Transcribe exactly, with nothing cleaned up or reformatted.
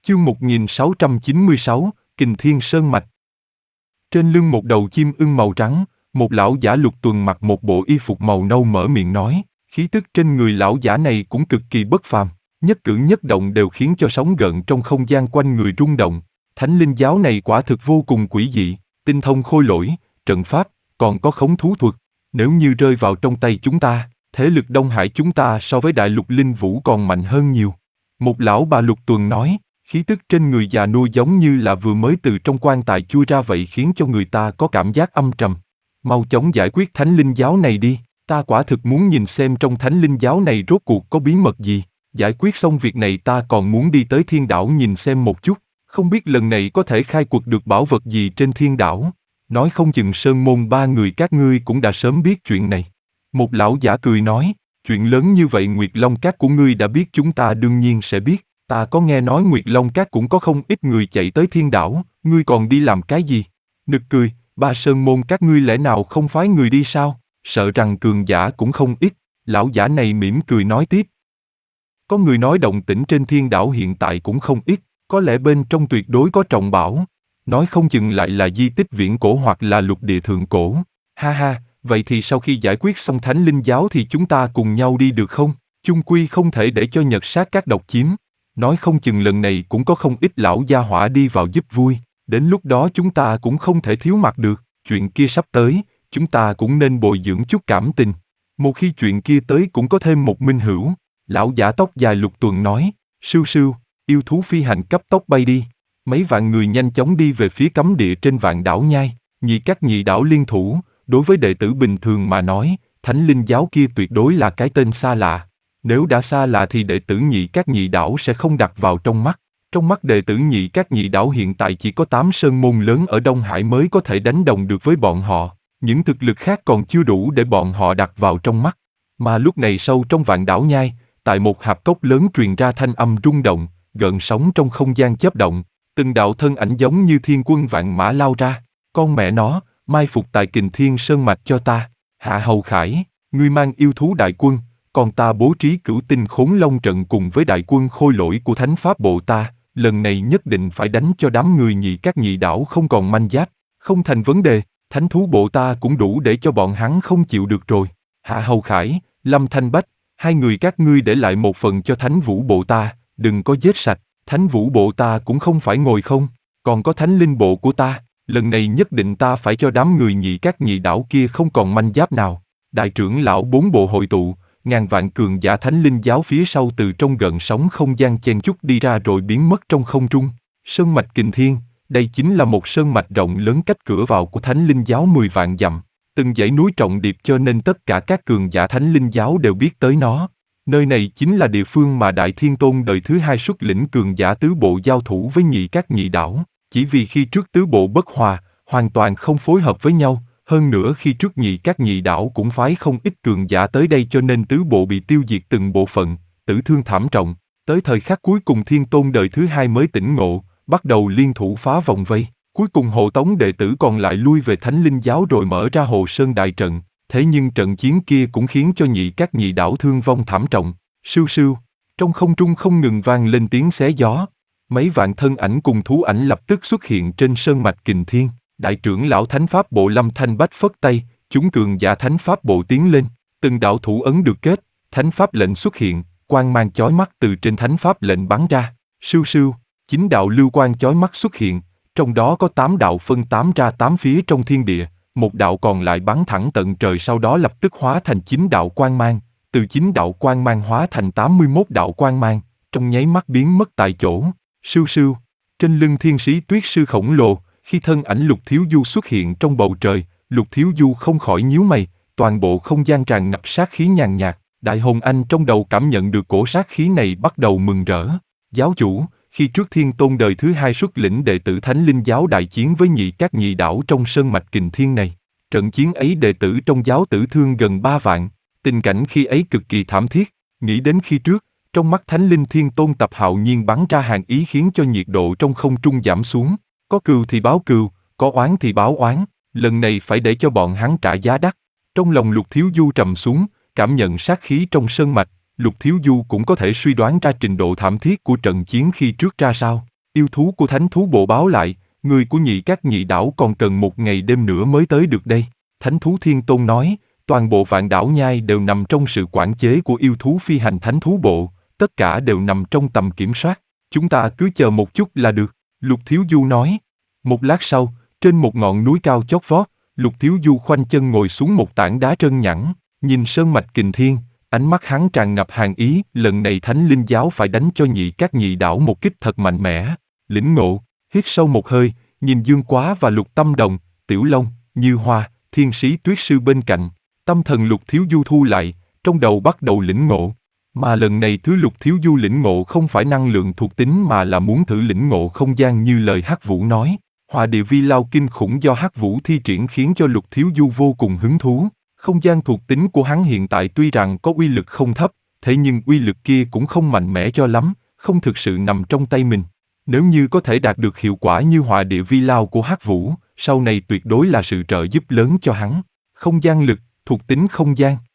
Chương một nghìn sáu trăm chín mươi sáu, Kình Thiên Sơn Mạch. Trên lưng một đầu chim ưng màu trắng, một lão giả lục tuần mặc một bộ y phục màu nâu mở miệng nói, khí tức trên người lão giả này cũng cực kỳ bất phàm, nhất cử nhất động đều khiến cho sóng gợn trong không gian quanh người rung động. Thánh linh giáo này quả thực vô cùng quỷ dị, tinh thông khôi lỗi, trận pháp, còn có khống thú thuật. Nếu như rơi vào trong tay chúng ta, thế lực Đông Hải chúng ta so với đại lục linh vũ còn mạnh hơn nhiều. Một lão bà lục tuần nói, khí tức trên người già nua giống như là vừa mới từ trong quan tài chui ra vậy, khiến cho người ta có cảm giác âm trầm. Mau chóng giải quyết thánh linh giáo này đi, ta quả thực muốn nhìn xem trong thánh linh giáo này rốt cuộc có bí mật gì. Giải quyết xong việc này ta còn muốn đi tới thiên đảo nhìn xem một chút, không biết lần này có thể khai quật được bảo vật gì trên thiên đảo. Nói không chừng Sơn Môn ba người các ngươi cũng đã sớm biết chuyện này. Một lão giả cười nói, chuyện lớn như vậy Nguyệt Long Các của ngươi đã biết, chúng ta đương nhiên sẽ biết. Ta có nghe nói Nguyệt Long Các cũng có không ít người chạy tới thiên đảo, ngươi còn đi làm cái gì? Nực cười, ba Sơn Môn các ngươi lẽ nào không phái người đi sao? Sợ rằng cường giả cũng không ít. Lão giả này mỉm cười nói tiếp. Có người nói động tĩnh trên thiên đảo hiện tại cũng không ít, có lẽ bên trong tuyệt đối có trọng bảo. Nói không chừng lại là di tích viễn cổ hoặc là lục địa thượng cổ. Ha ha, vậy thì sau khi giải quyết xong thánh linh giáo thì chúng ta cùng nhau đi được không? Chung quy không thể để cho Nhật Sát Các độc chiếm. Nói không chừng lần này cũng có không ít lão gia hỏa đi vào giúp vui, đến lúc đó chúng ta cũng không thể thiếu mặt được. Chuyện kia sắp tới, chúng ta cũng nên bồi dưỡng chút cảm tình. Một khi chuyện kia tới cũng có thêm một minh hữu. Lão giả tóc dài lục tuần nói, sưu sưu, yêu thú phi hành cấp tốc bay đi. Mấy vạn người nhanh chóng đi về phía cấm địa trên vạn đảo nhai. Nhị các nhị đảo liên thủ, đối với đệ tử bình thường mà nói, thánh linh giáo kia tuyệt đối là cái tên xa lạ. Nếu đã xa lạ thì đệ tử nhị các nhị đảo sẽ không đặt vào trong mắt. Trong mắt đệ tử nhị các nhị đảo hiện tại chỉ có tám sơn môn lớn ở Đông Hải mới có thể đánh đồng được với bọn họ. Những thực lực khác còn chưa đủ để bọn họ đặt vào trong mắt. Mà lúc này sâu trong vạn đảo nhai, tại một hạp cốc lớn truyền ra thanh âm rung động, gợn sóng trong không gian chớp động. Từng đạo thân ảnh giống như thiên quân vạn mã lao ra. Con mẹ nó, mai phục tại Kình Thiên Sơn Mạch cho ta. Hạ Hầu Khải, ngươi mang yêu thú đại quân, còn ta bố trí cửu tinh khốn long trận cùng với đại quân khôi lỗi của thánh pháp bộ ta, lần này nhất định phải đánh cho đám người nhị các nhị đảo không còn manh giáp. Không thành vấn đề, thánh thú bộ ta cũng đủ để cho bọn hắn không chịu được rồi. Hạ Hầu Khải, Lâm Thanh Bách, hai người các ngươi để lại một phần cho thánh vũ bộ ta, đừng có giết sạch. Thánh vũ bộ ta cũng không phải ngồi không, còn có thánh linh bộ của ta, lần này nhất định ta phải cho đám người nhị các nhị đảo kia không còn manh giáp nào. Đại trưởng lão bốn bộ hội tụ, ngàn vạn cường giả thánh linh giáo phía sau từ trong gợn sóng không gian chen chúc đi ra rồi biến mất trong không trung. Sơn mạch Kình Thiên, đây chính là một sơn mạch rộng lớn cách cửa vào của thánh linh giáo mười vạn dặm, từng dãy núi trọng điệp cho nên tất cả các cường giả thánh linh giáo đều biết tới nó. Nơi này chính là địa phương mà Đại Thiên Tôn đời thứ hai xuất lĩnh cường giả tứ bộ giao thủ với nhị các nhị đảo, chỉ vì khi trước tứ bộ bất hòa, hoàn toàn không phối hợp với nhau, hơn nữa khi trước nhị các nhị đảo cũng phái không ít cường giả tới đây cho nên tứ bộ bị tiêu diệt từng bộ phận, tử thương thảm trọng. Tới thời khắc cuối cùng Thiên Tôn đời thứ hai mới tỉnh ngộ, bắt đầu liên thủ phá vòng vây, cuối cùng hộ tống đệ tử còn lại lui về Thánh Linh giáo rồi mở ra Hồ Sơn đại trận. Thế nhưng trận chiến kia cũng khiến cho nhị các nhị đảo thương vong thảm trọng. Sưu sưu, trong không trung không ngừng vang lên tiếng xé gió. Mấy vạn thân ảnh cùng thú ảnh lập tức xuất hiện trên sơn mạch Kình Thiên. Đại trưởng lão Thánh Pháp Bộ Lâm Thanh Bách phất tay, chúng cường giả Thánh Pháp Bộ tiến lên. Từng đạo thủ ấn được kết, Thánh Pháp lệnh xuất hiện, quang mang chói mắt từ trên Thánh Pháp lệnh bắn ra. Sưu sưu, chín đạo lưu quang chói mắt xuất hiện, trong đó có tám đạo phân tám ra tám phía trong thiên địa. Một đạo còn lại bắn thẳng tận trời, sau đó lập tức hóa thành chín đạo quang mang, từ chín đạo quang mang hóa thành tám mươi mốt đạo quang mang, trong nháy mắt biến mất tại chỗ. Sưu sưu, trên lưng thiên sĩ tuyết sư khổng lồ, khi thân ảnh Lục Thiếu Du xuất hiện trong bầu trời, Lục Thiếu Du không khỏi nhíu mày, toàn bộ không gian tràn ngập sát khí nhàn nhạt, Đại Hồng Anh trong đầu cảm nhận được cổ sát khí này bắt đầu mừng rỡ. Giáo chủ, khi trước Thiên Tôn đời thứ hai xuất lĩnh đệ tử Thánh Linh giáo đại chiến với nhị các nhị đảo trong sơn mạch Kình Thiên này, trận chiến ấy đệ tử trong giáo tử thương gần ba vạn, tình cảnh khi ấy cực kỳ thảm thiết. Nghĩ đến khi trước, trong mắt Thánh Linh Thiên Tôn Tập hạo nhiên bắn ra hàn ý khiến cho nhiệt độ trong không trung giảm xuống. Có cừu thì báo cừu, có oán thì báo oán, lần này phải để cho bọn hắn trả giá đắt. Trong lòng Lục Thiếu Du trầm xuống, cảm nhận sát khí trong sơn mạch, Lục Thiếu Du cũng có thể suy đoán ra trình độ thảm thiết của trận chiến khi trước ra sao. Yêu thú của thánh thú bộ báo lại, người của nhị các nhị đảo còn cần một ngày đêm nữa mới tới được đây. Thánh thú Thiên Tôn nói, toàn bộ vạn đảo nhai đều nằm trong sự quản chế của yêu thú phi hành thánh thú bộ, tất cả đều nằm trong tầm kiểm soát. Chúng ta cứ chờ một chút là được, Lục Thiếu Du nói. Một lát sau, trên một ngọn núi cao chót vót, Lục Thiếu Du khoanh chân ngồi xuống một tảng đá trơn nhẵn, nhìn sơn mạch kình thiên, ánh mắt hắn tràn ngập hàn ý, lần này Thánh Linh giáo phải đánh cho nhị các nhị đảo một kích thật mạnh mẽ. Lĩnh Ngộ, hít sâu một hơi, nhìn Dương Quá và Lục Tâm Đồng, Tiểu Long, Như Hoa, Thiên Sĩ Tuyết Sư bên cạnh, tâm thần Lục Thiếu Du thu lại, trong đầu bắt đầu lĩnh ngộ. Mà lần này thứ Lục Thiếu Du lĩnh ngộ không phải năng lượng thuộc tính mà là muốn thử lĩnh ngộ không gian như lời Hắc Vũ nói. Hỏa địa vi lao kinh khủng do Hắc Vũ thi triển khiến cho Lục Thiếu Du vô cùng hứng thú. Không gian thuộc tính của hắn hiện tại tuy rằng có uy lực không thấp, thế nhưng uy lực kia cũng không mạnh mẽ cho lắm, không thực sự nằm trong tay mình. Nếu như có thể đạt được hiệu quả như hỏa địa vi lao của Hắc Vũ, sau này tuyệt đối là sự trợ giúp lớn cho hắn. Không gian lực, thuộc tính không gian.